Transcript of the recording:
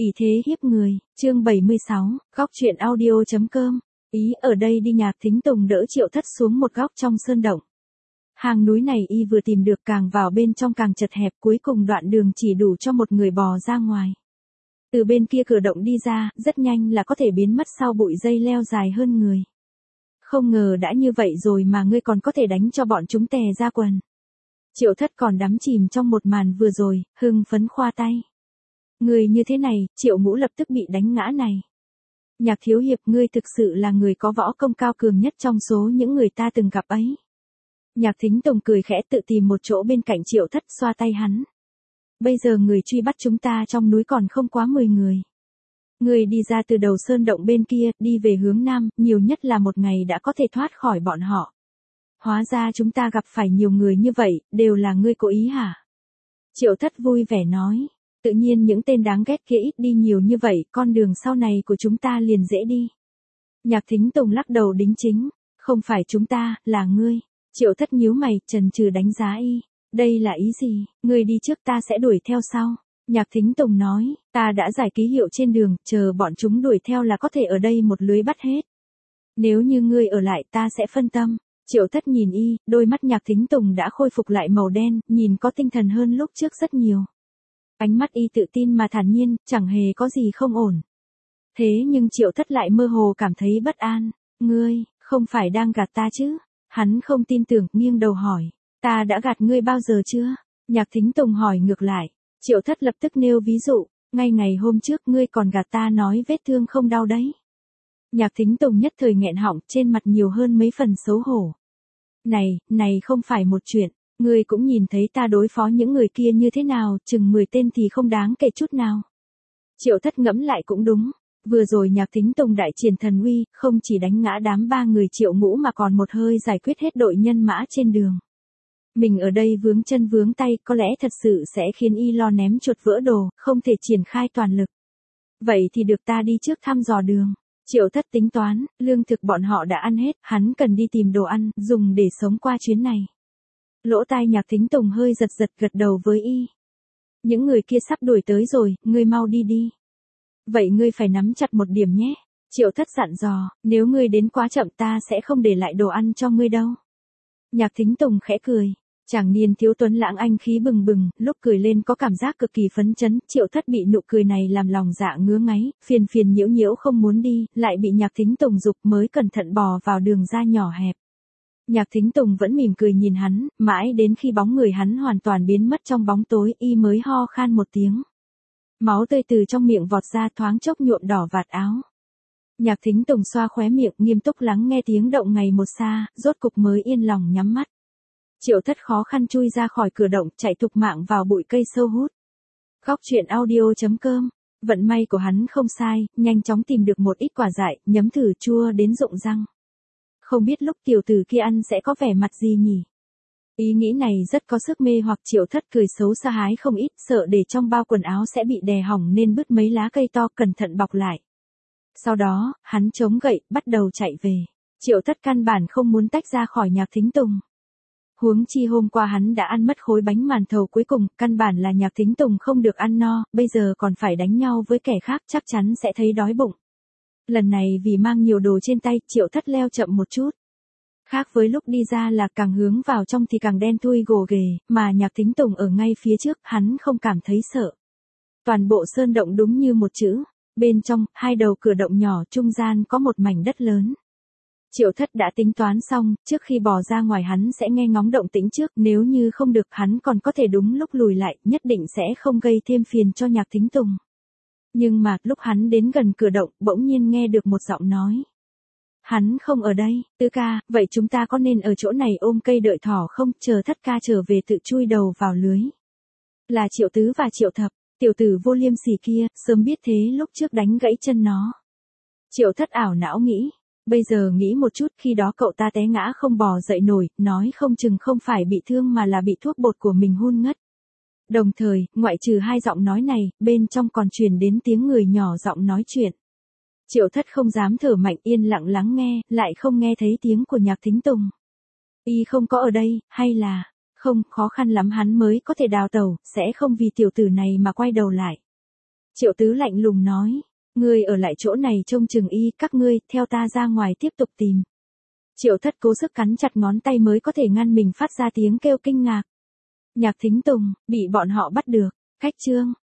Ỷ thế hiếp người, chương 76, góc truyện audio.com. Ý ở đây đi. Nhạc Thính Tùng đỡ Triệu Thất xuống một góc trong sơn động. Hang núi này y vừa tìm được, càng vào bên trong càng chật hẹp, cuối cùng đoạn đường chỉ đủ cho một người bò ra ngoài. Từ bên kia cửa động đi ra, rất nhanh là có thể biến mất sau bụi dây leo dài hơn người. Không ngờ đã như vậy rồi mà ngươi còn có thể đánh cho bọn chúng tè ra quần. Triệu Thất còn đắm chìm trong một màn vừa rồi, hưng phấn khoa tay. Người như thế này, Triệu Ngũ lập tức bị đánh ngã này. Nhạc thiếu hiệp, ngươi thực sự là người có võ công cao cường nhất trong số những người ta từng gặp ấy. Nhạc Thính Tùng cười khẽ tự tìm một chỗ bên cạnh Triệu Thất xoa tay hắn. Bây giờ người truy bắt chúng ta trong núi còn không quá 10 người. Người đi ra từ đầu sơn động bên kia, đi về hướng nam, nhiều nhất là một ngày đã có thể thoát khỏi bọn họ. Hóa ra chúng ta gặp phải nhiều người như vậy, đều là ngươi cố ý hả? Triệu Thất vui vẻ nói. Tự nhiên những tên đáng ghét kia ít đi nhiều như vậy, con đường sau này của chúng ta liền dễ đi. Nhạc Thính Tùng lắc đầu đính chính. Không phải chúng ta, là ngươi. Triệu Thất nhíu mày, chần chừ đánh giá y. Đây là ý gì? Ngươi đi trước, ta sẽ đuổi theo sau. Nhạc Thính Tùng nói, ta đã giải ký hiệu trên đường, chờ bọn chúng đuổi theo là có thể ở đây một lưới bắt hết. Nếu như ngươi ở lại ta sẽ phân tâm. Triệu Thất nhìn y, đôi mắt Nhạc Thính Tùng đã khôi phục lại màu đen, nhìn có tinh thần hơn lúc trước rất nhiều. Ánh mắt y tự tin mà thản nhiên, chẳng hề có gì không ổn. Thế nhưng Triệu Thất lại mơ hồ cảm thấy bất an. Ngươi, không phải đang gạt ta chứ? Hắn không tin tưởng, nghiêng đầu hỏi. Ta đã gạt ngươi bao giờ chưa? Nhạc Thính Tùng hỏi ngược lại. Triệu Thất lập tức nêu ví dụ. Ngay ngày hôm trước ngươi còn gạt ta nói vết thương không đau đấy. Nhạc Thính Tùng nhất thời nghẹn họng, trên mặt nhiều hơn mấy phần xấu hổ. Này không phải một chuyện. Ngươi cũng nhìn thấy ta đối phó những người kia như thế nào, chừng 10 tên thì không đáng kể chút nào. Triệu Thất ngẫm lại cũng đúng. Vừa rồi Nhạc Thính Tùng đại triển thần uy, không chỉ đánh ngã đám 3 người Triệu Ngũ mà còn một hơi giải quyết hết đội nhân mã trên đường. Mình ở đây vướng chân vướng tay, có lẽ thật sự sẽ khiến y lo ném chuột vỡ đồ, không thể triển khai toàn lực. Vậy thì được, ta đi trước thăm dò đường. Triệu Thất tính toán, lương thực bọn họ đã ăn hết, hắn cần đi tìm đồ ăn, dùng để sống qua chuyến này. Lỗ tai Nhạc Thính Tùng hơi giật gật đầu với y. Những người kia sắp đuổi tới rồi, ngươi mau đi đi. Vậy ngươi phải nắm chặt một điểm nhé. Triệu Thất dặn dò, nếu ngươi đến quá chậm ta sẽ không để lại đồ ăn cho ngươi đâu. Nhạc Thính Tùng khẽ cười. Chàng niên thiếu tuấn lãng anh khí bừng bừng, lúc cười lên có cảm giác cực kỳ phấn chấn. Triệu Thất bị nụ cười này làm lòng dạ ngứa ngáy, phiền nhiễu không muốn đi, lại bị Nhạc Thính Tùng giục mới cẩn thận bò vào đường ra nhỏ hẹp. Nhạc Thính Tùng vẫn mỉm cười nhìn hắn, mãi đến khi bóng người hắn hoàn toàn biến mất trong bóng tối, y mới ho khan một tiếng. Máu tươi từ trong miệng vọt ra, thoáng chốc nhuộm đỏ vạt áo. Nhạc Thính Tùng xoa khóe miệng, nghiêm túc lắng nghe tiếng động ngày một xa, rốt cục mới yên lòng nhắm mắt. Triệu Thất khó khăn chui ra khỏi cửa động, chạy thục mạng vào bụi cây sâu hút. Góc truyện audio.com. Vận may của hắn không sai, nhanh chóng tìm được một ít quả dại, nhấm thử chua đến rụng răng. Không biết lúc tiểu tử kia ăn sẽ có vẻ mặt gì nhỉ? Ý nghĩ này rất có sức mê hoặc. Triệu Thất cười xấu xa hái không ít, sợ để trong bao quần áo sẽ bị đè hỏng nên bứt mấy lá cây to cẩn thận bọc lại. Sau đó, hắn chống gậy, bắt đầu chạy về. Triệu Thất căn bản không muốn tách ra khỏi Nhạc Thính Tùng. Huống chi hôm qua hắn đã ăn mất khối bánh màn thầu cuối cùng, căn bản là Nhạc Thính Tùng không được ăn no, bây giờ còn phải đánh nhau với kẻ khác, chắc chắn sẽ thấy đói bụng. Lần này vì mang nhiều đồ trên tay, Triệu Thất leo chậm một chút. Khác với lúc đi ra là càng hướng vào trong thì càng đen thui gồ ghề, mà Nhạc Thính Tùng ở ngay phía trước, hắn không cảm thấy sợ. Toàn bộ sơn động đúng như một chữ. Bên trong, hai đầu cửa động nhỏ, trung gian có một mảnh đất lớn. Triệu Thất đã tính toán xong, trước khi bò ra ngoài hắn sẽ nghe ngóng động tĩnh trước, nếu như không được hắn còn có thể đúng lúc lùi lại, nhất định sẽ không gây thêm phiền cho Nhạc Thính Tùng. Nhưng mà, lúc hắn đến gần cửa động, bỗng nhiên nghe được một giọng nói. Hắn không ở đây, Tứ ca, vậy chúng ta có nên ở chỗ này ôm cây đợi thỏ không, chờ Thất ca trở về tự chui đầu vào lưới. Là Triệu Tứ và Triệu Thập, tiểu tử vô liêm sỉ kia, sớm biết thế lúc trước đánh gãy chân nó. Triệu Thất ảo não nghĩ. Bây giờ nghĩ một chút, khi đó cậu ta té ngã không bò dậy nổi, nói không chừng không phải bị thương mà là bị thuốc bột của mình hun ngất. Đồng thời, ngoại trừ hai giọng nói này, bên trong còn truyền đến tiếng người nhỏ giọng nói chuyện. Triệu Thất không dám thở mạnh, yên lặng lắng nghe, lại không nghe thấy tiếng của Nhạc Thính Tùng. Y không có ở đây, hay là, không, khó khăn lắm hắn mới có thể đào tẩu, sẽ không vì tiểu tử này mà quay đầu lại. Triệu Tứ lạnh lùng nói, ngươi ở lại chỗ này trông chừng y, các ngươi, theo ta ra ngoài tiếp tục tìm. Triệu Thất cố sức cắn chặt ngón tay mới có thể ngăn mình phát ra tiếng kêu kinh ngạc. Nhạc Thính Tùng, bị bọn họ bắt được, Khách Trương,